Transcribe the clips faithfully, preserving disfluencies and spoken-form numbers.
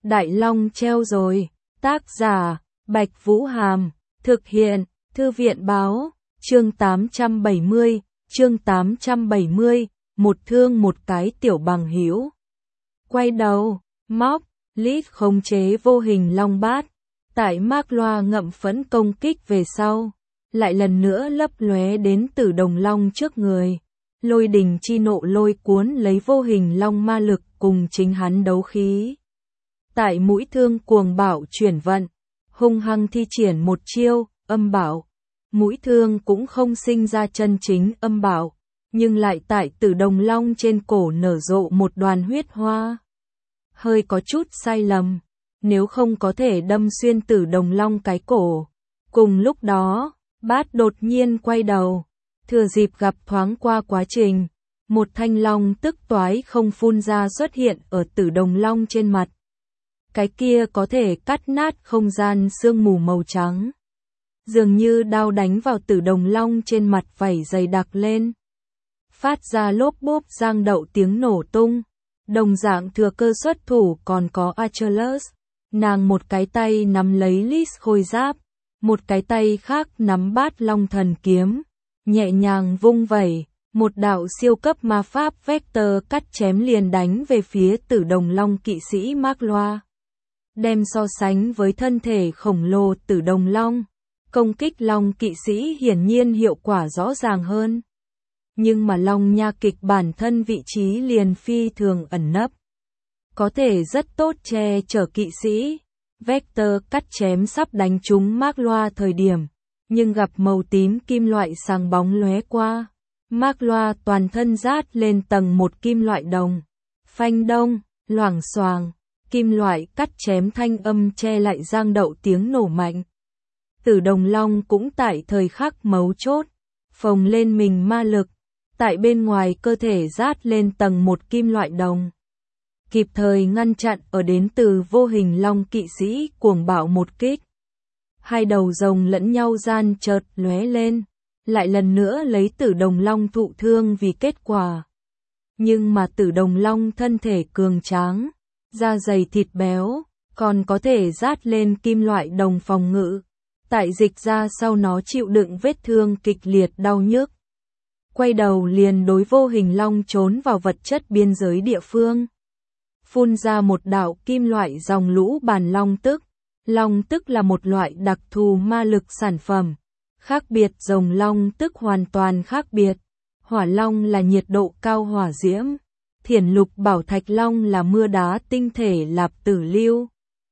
Đại Long treo rồi. Tác giả, Bạch Vũ Hàm. Thực hiện, Thư viện báo. Chương tám trăm bảy mươi, chương tám trăm bảy mươi, một thương một cái tiểu bằng hữu. Quay đầu, móc, Lít khống chế vô hình long bát. Tại Mác Loa ngậm phẫn công kích về sau, lại lần nữa lấp lóe đến Tử Đồng Long trước người. Lôi đình chi nộ lôi cuốn lấy vô hình long ma lực cùng chính hắn đấu khí. Tại mũi thương cuồng bạo chuyển vận, hung hăng thi triển một chiêu, âm bảo. Mũi thương cũng không sinh ra chân chính âm bảo, nhưng lại tại Tử Đồng Long trên cổ nở rộ một đoàn huyết hoa. Hơi có chút sai lầm, nếu không có thể đâm xuyên Tử Đồng Long cái cổ. Cùng lúc đó, Bát đột nhiên quay đầu, thừa dịp gặp thoáng qua quá trình, một thanh long tức toái không phun ra xuất hiện ở Tử Đồng Long trên mặt. Cái kia có thể cắt nát không gian sương mù màu trắng, dường như đao đánh vào Tử Đồng Long trên mặt vảy dày đặc lên, phát ra lốp bốp giang đậu tiếng nổ tung. Đồng dạng thừa cơ xuất thủ còn có Achilles, nàng một cái tay nắm lấy Lys khôi giáp, một cái tay khác nắm Bát Long thần kiếm, nhẹ nhàng vung vẩy, một đạo siêu cấp ma pháp vector cắt chém liền đánh về phía Tử Đồng Long kỵ sĩ Mác Loa. Đem so sánh với thân thể khổng lồ Tử Đồng Long, công kích Long kỵ sĩ hiển nhiên hiệu quả rõ ràng hơn. Nhưng mà Long nha kịch bản thân vị trí liền phi thường ẩn nấp, có thể rất tốt che chở kỵ sĩ. Vector cắt chém sắp đánh trúng Mác Loa thời điểm, nhưng gặp màu tím kim loại sáng bóng lóe qua. Mác Loa toàn thân rát lên tầng một kim loại đồng. Phanh đông, loảng xoàng, kim loại cắt chém thanh âm che lại giang đậu tiếng nổ mạnh. Tử Đồng Long cũng tại thời khắc mấu chốt, phồng lên mình ma lực, tại bên ngoài cơ thể rát lên tầng một kim loại đồng. Kịp thời ngăn chặn ở đến từ vô hình long kỵ sĩ cuồng bạo một kích. Hai đầu rồng lẫn nhau gian chợt lóe lên, lại lần nữa lấy Tử Đồng Long thụ thương vì kết quả. Nhưng mà Tử Đồng Long thân thể cường tráng, da dày thịt béo, còn có thể rát lên kim loại đồng phòng ngự. Tại dịch ra sau nó chịu đựng vết thương kịch liệt đau nhức. Quay đầu liền đối vô hình long trốn vào vật chất biên giới địa phương. Phun ra một đạo kim loại dòng lũ bàn long tức. Long tức là một loại đặc thù ma lực sản phẩm. Khác biệt rồng long tức hoàn toàn khác biệt. Hỏa long là nhiệt độ cao hỏa diễm. Thiển lục bảo thạch long là mưa đá tinh thể lạp tử lưu.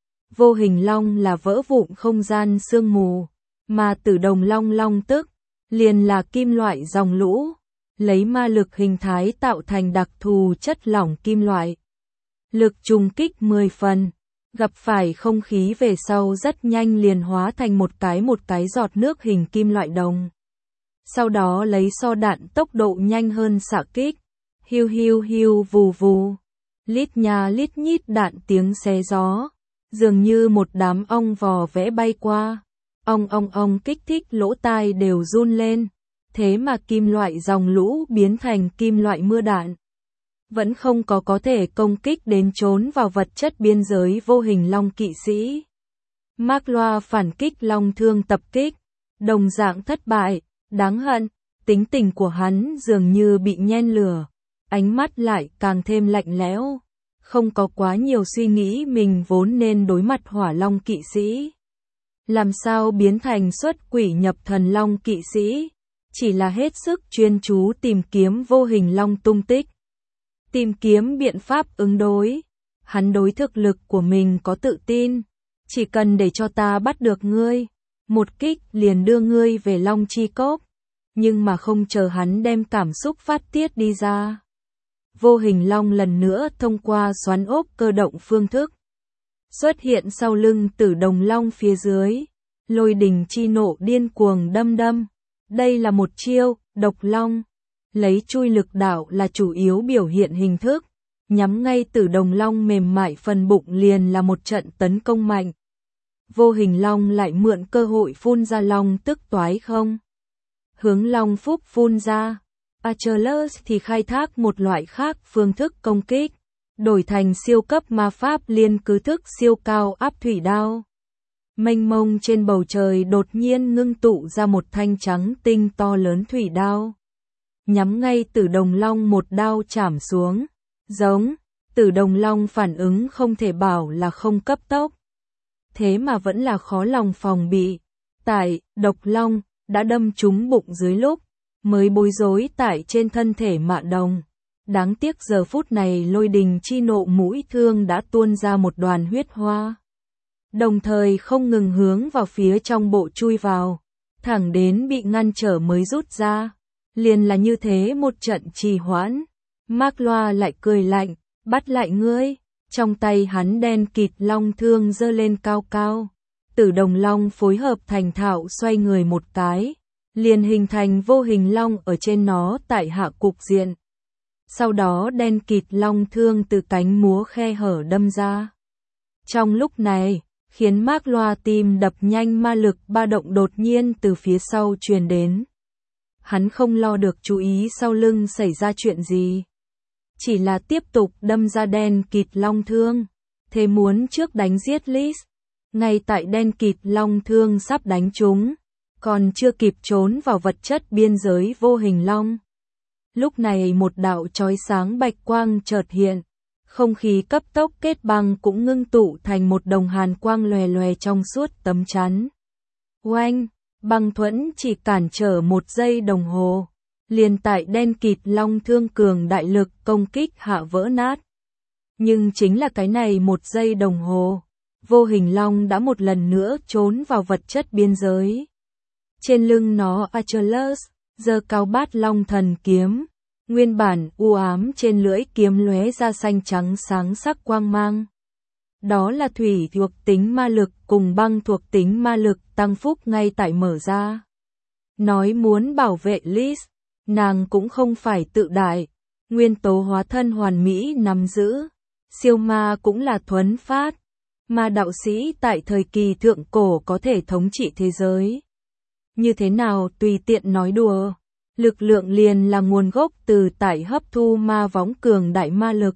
Vô hình long là vỡ vụn không gian sương mù. Mà Tử Đồng Long long tức liền là kim loại dòng lũ, lấy ma lực hình thái tạo thành đặc thù chất lỏng kim loại. Lực trùng kích mười phần, gặp phải không khí về sau rất nhanh liền hóa thành một cái một cái giọt nước hình kim loại đồng. Sau đó lấy so đạn tốc độ nhanh hơn xạ kích, hiu hiu hiu vù vù, lít nha lít nhít đạn tiếng xé gió, dường như một đám ong vò vẽ bay qua. Ong ong ong kích thích lỗ tai đều run lên, thế mà kim loại dòng lũ biến thành kim loại mưa đạn. Vẫn không có có thể công kích đến trốn vào vật chất biên giới vô hình long kỵ sĩ. Mác Loa phản kích long thương tập kích, đồng dạng thất bại, đáng hận, tính tình của hắn dường như bị nhen lửa, ánh mắt lại càng thêm lạnh lẽo, không có quá nhiều suy nghĩ mình vốn nên đối mặt hỏa long kỵ sĩ. Làm sao biến thành xuất quỷ nhập thần long kỵ sĩ, chỉ là hết sức chuyên chú tìm kiếm vô hình long tung tích. Tìm kiếm biện pháp ứng đối. Hắn đối thực lực của mình có tự tin. Chỉ cần để cho ta bắt được ngươi, một kích liền đưa ngươi về Long Chi Cốc. Nhưng mà không chờ hắn đem cảm xúc phát tiết đi ra. Vô hình long lần nữa thông qua xoắn ốc cơ động phương thức. Xuất hiện sau lưng Tử Đồng Long phía dưới. Lôi đình chi nộ điên cuồng đâm đâm. Đây là một chiêu, độc long. Lấy chui lực đạo là chủ yếu biểu hiện hình thức. Nhắm ngay Tử Đồng Long mềm mại phần bụng liền là một trận tấn công mạnh. Vô hình long lại mượn cơ hội phun ra long tức toái không. Hướng long phúc phun ra. Achilles thì khai thác một loại khác phương thức công kích. đổi thành siêu cấp ma pháp liên cứ thức siêu cao áp thủy đao. Mênh mông trên bầu trời đột nhiên ngưng tụ ra một thanh trắng tinh to lớn thủy đao. Nhắm ngay Tử Đồng Long một đao chảm xuống. Giống, Tử Đồng Long phản ứng không thể bảo là không cấp tốc. Thế mà vẫn là khó lòng phòng bị. Tại, Độc Long, đã đâm trúng bụng dưới lúc, mới bối rối tại trên thân thể Mạ Đồng. Đáng tiếc giờ phút này Lôi Đình chi nộ mũi thương đã tuôn ra một đoàn huyết hoa. Đồng thời không ngừng hướng vào phía trong bộ chui vào, thẳng đến bị ngăn trở mới rút ra. Liền là như thế một trận trì hoãn. Mác Loa lại cười lạnh, bắt lại ngươi. Trong tay hắn đen kịt long thương giơ lên cao cao. Tử Đồng Long phối hợp thành thạo xoay người một cái, liền hình thành vô hình long ở trên nó tại hạ cục diện. Sau đó đen kịt long thương từ cánh múa khe hở đâm ra. Trong lúc này, khiến Mác Loa tim đập nhanh, ma lực ba động đột nhiên từ phía sau truyền đến. Hắn không lo được chú ý sau lưng xảy ra chuyện gì. Chỉ là tiếp tục đâm ra đen kịt long thương. Thế muốn trước đánh giết Liz. Ngay tại đen kịt long thương sắp đánh chúng, còn chưa kịp trốn vào vật chất biên giới vô hình long. Lúc này một đạo chói sáng bạch quang chợt hiện. Không khí cấp tốc kết băng cũng ngưng tụ thành một đồng hàn quang lòe lòe trong suốt tấm chắn. Oanh, băng thuẫn chỉ cản trở một giây đồng hồ. Liền tại đen kịt long thương cường đại lực công kích hạ vỡ nát. Nhưng chính là cái này một giây đồng hồ, vô hình long đã một lần nữa trốn vào vật chất biên giới. Trên lưng nó Achilles giơ cao bát long thần kiếm. Nguyên bản u ám trên lưỡi kiếm lóe ra xanh trắng sáng sắc quang mang. Đó là thủy thuộc tính ma lực cùng băng thuộc tính ma lực tăng phúc ngay tại mở ra. Nói muốn bảo vệ Liz, nàng cũng không phải tự đại. Nguyên tố hóa thân hoàn mỹ nắm giữ. Siêu ma cũng là thuấn phát. Ma đạo sĩ tại thời kỳ thượng cổ có thể thống trị thế giới. Như thế nào tùy tiện nói đùa. Lực lượng liền là nguồn gốc từ tại hấp thu ma võng cường đại ma lực.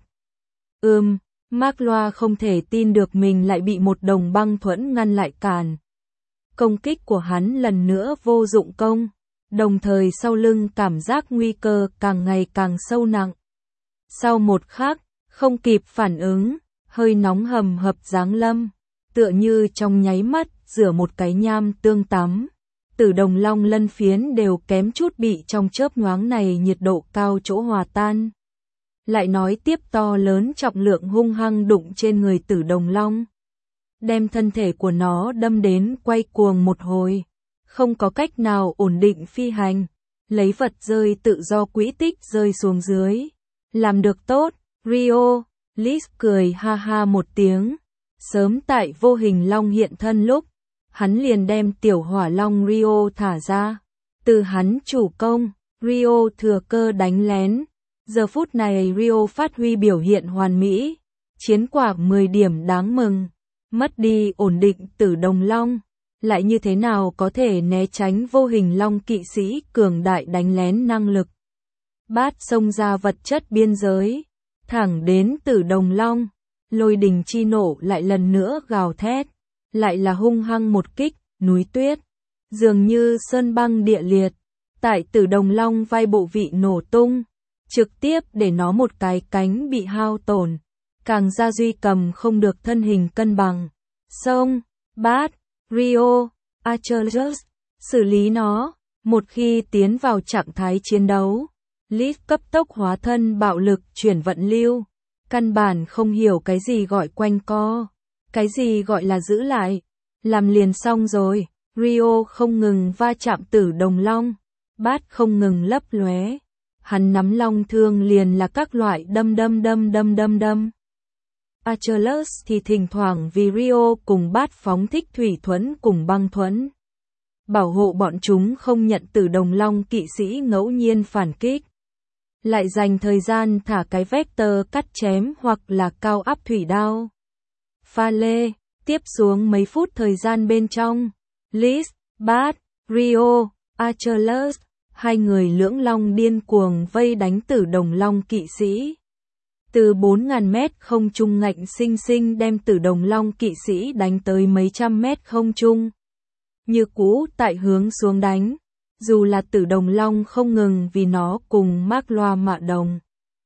Ừm, Mác Loa không thể tin được mình lại bị một đồng băng thuẫn ngăn lại cản. Công kích của hắn lần nữa vô dụng công, đồng thời sau lưng cảm giác nguy cơ càng ngày càng sâu nặng. Sau một khắc, không kịp phản ứng, hơi nóng hầm hập giáng lâm, tựa như trong nháy mắt rửa một cái nham tương tắm. Tử Đồng Long lân phiến đều kém chút bị trong chớp nhoáng này nhiệt độ cao chỗ hòa tan. Lại nói tiếp to lớn trọng lượng hung hăng đụng trên người Tử Đồng Long. Đem thân thể của nó đâm đến quay cuồng một hồi. Không có cách nào ổn định phi hành. Lấy vật rơi tự do quỹ tích rơi xuống dưới. Làm được tốt, Rio. Liz cười ha ha một tiếng. Sớm tại vô hình long hiện thân lúc, hắn liền đem tiểu hỏa long Rio thả ra. Từ hắn chủ công, Rio thừa cơ đánh lén. Giờ phút này Rio phát huy biểu hiện hoàn mỹ. Chiến quả mười điểm đáng mừng. Mất đi ổn định Tử Đồng Long. Lại như thế nào có thể né tránh vô hình long kỵ sĩ cường đại đánh lén năng lực. Bát xông ra vật chất biên giới. Thẳng đến Tử Đồng Long. Lôi đình chi nổ lại lần nữa gào thét. Lại là hung hăng một kích, núi tuyết. Dường như sơn băng địa liệt. Tại Tử Đồng Long vai bộ vị nổ tung. Trực tiếp để nó một cái cánh bị hao tổn. Càng ra duy cầm không được thân hình cân bằng. Sông, Bát, Rio, Achilles, xử lý nó. Một khi tiến vào trạng thái chiến đấu, Liz cấp tốc hóa thân bạo lực chuyển vận lưu. Căn bản không hiểu cái gì gọi quanh co. Cái gì gọi là giữ lại. Làm liền xong rồi. Rio không ngừng va chạm Tử Đồng Long. Bát không ngừng lấp lóe. Hắn nắm long thương liền là các loại đâm đâm đâm đâm đâm đâm. Achilles thì thỉnh thoảng vì Rio cùng Bát phóng thích thủy thuẫn cùng băng thuẫn. Bảo hộ bọn chúng không nhận Tử Đồng Long kỵ sĩ ngẫu nhiên phản kích. Lại dành thời gian thả cái vector cắt chém hoặc là cao áp thủy đao. Pha lê, tiếp xuống mấy phút thời gian bên trong. Liz, Bát, Rio, Achilles. Hai người lưỡng long điên cuồng vây đánh Tử Đồng Long kỵ sĩ. từ bốn nghìn mét không trung ngạnh sinh sinh đem Tử Đồng Long kỵ sĩ đánh tới mấy trăm mét không trung. Như cũ tại hướng xuống đánh, dù là Tử Đồng Long không ngừng vì nó cùng Mác Loa Mạ Đồng.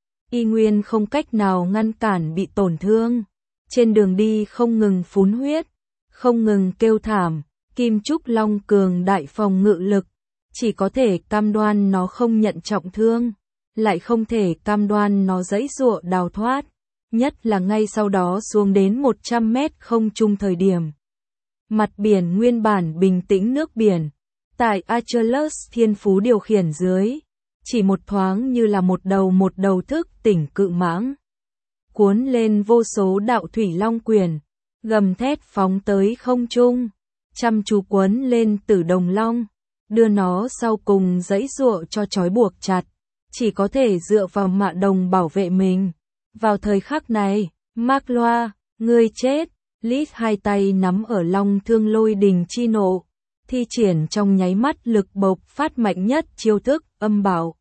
Y nguyên không cách nào ngăn cản bị tổn thương. Trên đường đi không ngừng phun huyết, không ngừng kêu thảm, Kim Trúc Long cường đại phòng ngự lực, chỉ có thể cam đoan nó không nhận trọng thương, lại không thể cam đoan nó giãy giụa đào thoát, nhất là ngay sau đó xuống đến một trăm mét không trung thời điểm. Mặt biển nguyên bản bình tĩnh nước biển, tại Achilles thiên phú điều khiển dưới, chỉ một thoáng như là một đầu một đầu thức tỉnh cự mãng. Cuốn lên vô số đạo thủy long quyền, gầm thét phóng tới không trung, chăm chú cuốn lên Tử Đồng Long, đưa nó sau cùng giãy giụa cho trói buộc chặt, chỉ có thể dựa vào Mạ Đồng bảo vệ mình. Vào thời khắc này, Mác Loa, ngươi chết, Lít hai tay nắm ở long thương lôi đình chi nộ, thi triển trong nháy mắt lực bộc phát mạnh nhất chiêu thức âm bảo.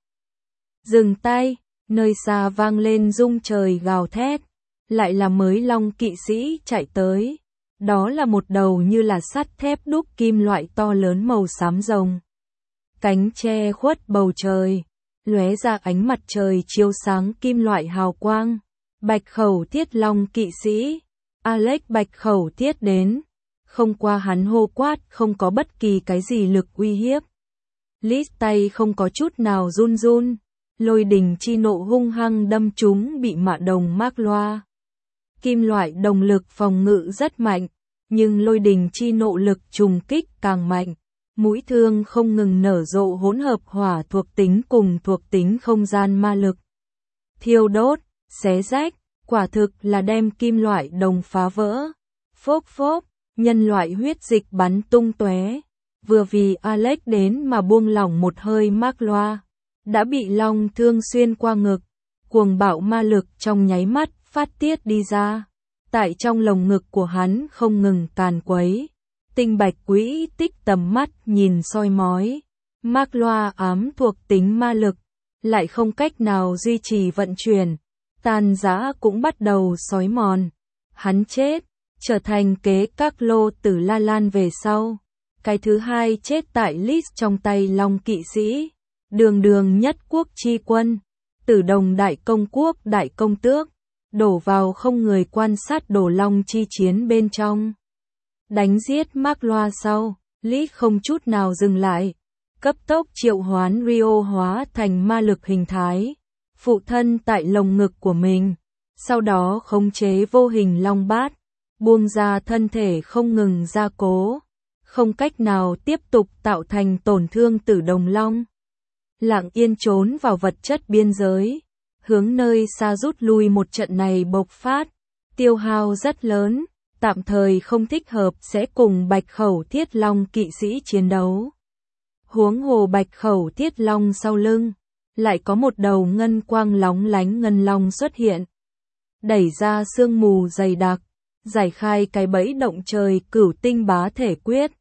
Dừng tay, nơi xa vang lên rung trời gào thét, lại là mới long kỵ sĩ chạy tới. Đó là một đầu như là sắt thép đúc kim loại to lớn màu xám rồng. Cánh che khuất bầu trời, lóe ra ánh mặt trời chiếu sáng kim loại hào quang. Bạch Khẩu Thiết Long kỵ sĩ, Alex Bạch Khẩu Thiết đến, không qua hắn hô quát không có bất kỳ cái gì lực uy hiếp. Lít tay không có chút nào run run, lôi đình chi nộ hung hăng đâm trúng bị Mạ Đồng Mác Loa. Kim loại đồng lực phòng ngự rất mạnh, nhưng lôi đình chi nộ lực trùng kích càng mạnh. Mũi thương không ngừng nở rộ hỗn hợp hỏa thuộc tính cùng thuộc tính không gian ma lực. Thiêu đốt, xé rách, quả thực là đem kim loại đồng phá vỡ. Phốc phốc, nhân loại huyết dịch bắn tung tóe. Vừa vì Alex đến mà buông lỏng một hơi Mác Loa, đã bị long thương xuyên qua ngực. Cuồng bạo ma lực trong nháy mắt phát tiết đi ra. Tại trong lồng ngực của hắn không ngừng càn quấy. Tinh bạch quỹ tích tầm mắt nhìn soi mói. Mác Loa ám thuộc tính ma lực, lại không cách nào duy trì vận chuyển. Tàn giã cũng bắt đầu xói mòn. Hắn chết, trở thành kế các lô tử La Lan về sau. Cái thứ hai chết tại Lít trong tay long kỵ sĩ. Đường đường nhất quốc chi quân. Tử Đồng đại công quốc đại công tước. Đổ vào không người quan sát đổ long chi chiến bên trong. Đánh giết Mác Loa sau, Lít không chút nào dừng lại. Cấp tốc triệu hoán Rio hóa thành ma lực hình thái. Phụ thân tại lồng ngực của mình. Sau đó khống chế vô hình long bát. Buông ra thân thể không ngừng gia cố. Không cách nào tiếp tục tạo thành tổn thương Tử Đồng Long. Lặng yên trốn vào vật chất biên giới. Hướng nơi xa rút lui một trận này bộc phát. Tiêu hao rất lớn. Tạm thời không thích hợp sẽ cùng Bạch Khẩu Thiết Long kỵ sĩ chiến đấu. Huống hồ Bạch Khẩu Thiết Long sau lưng, lại có một đầu ngân quang lóng lánh ngân long xuất hiện. Đẩy ra sương mù dày đặc, giải khai cái bẫy động trời cửu tinh bá thể quyết.